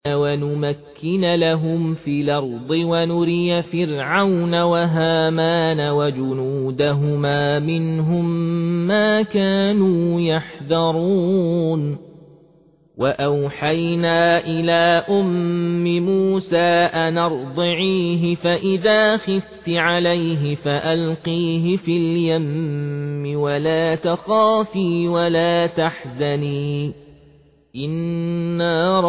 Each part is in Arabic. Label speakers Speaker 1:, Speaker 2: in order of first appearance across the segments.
Speaker 1: ونمكن لهم في الأرض ونري فرعون وهامان وجنودهما منهم ما كانوا يحذرون وأوحينا إلى أم موسى أن أرضعيه فإذا خفت عليه فألقيه في اليم ولا تخافي ولا تحزني إنا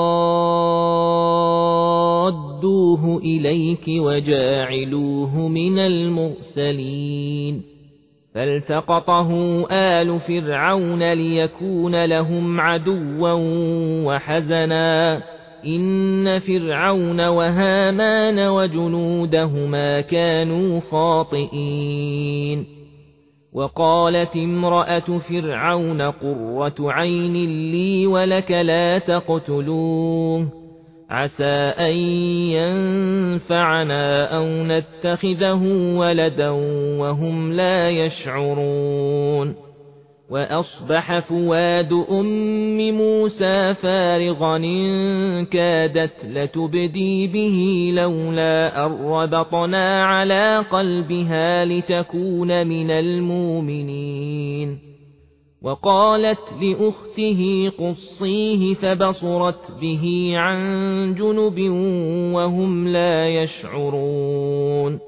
Speaker 1: رادوه إليك وجاعلوه من المرسلين فالتقطه آل فرعون ليكون لهم عدوا وحزنا إن فرعون وهامان وجنودهما كانوا خاطئين وقالت امرأة فرعون قرة عين لي ولك لا تقتلوه عسى أن ينفعنا أو نتخذه ولدا وهم لا يشعرون وأصبح فؤاد أم موسى فارغا إن كادت لتبدي به لولا أن ربطنا على قلبها لتكون من المؤمنين وقالت لأخته قصيه فبصرت به عن جنب وهم لا يشعرون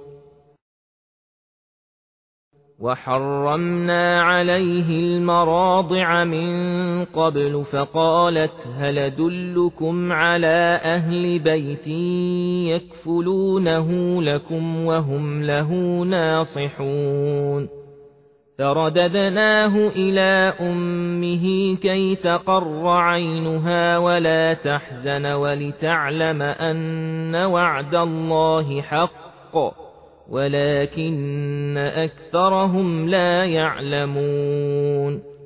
Speaker 1: وحرمنا عليه المراضع من قبل فقالت هل أدلكم على أهل بيت يكفلونه لكم وهم له ناصحون فرددناه إلى أمه كي تقر عينها ولا تحزن ولتعلم أن وعد الله حق ولكن أكثرهم لا يعلمون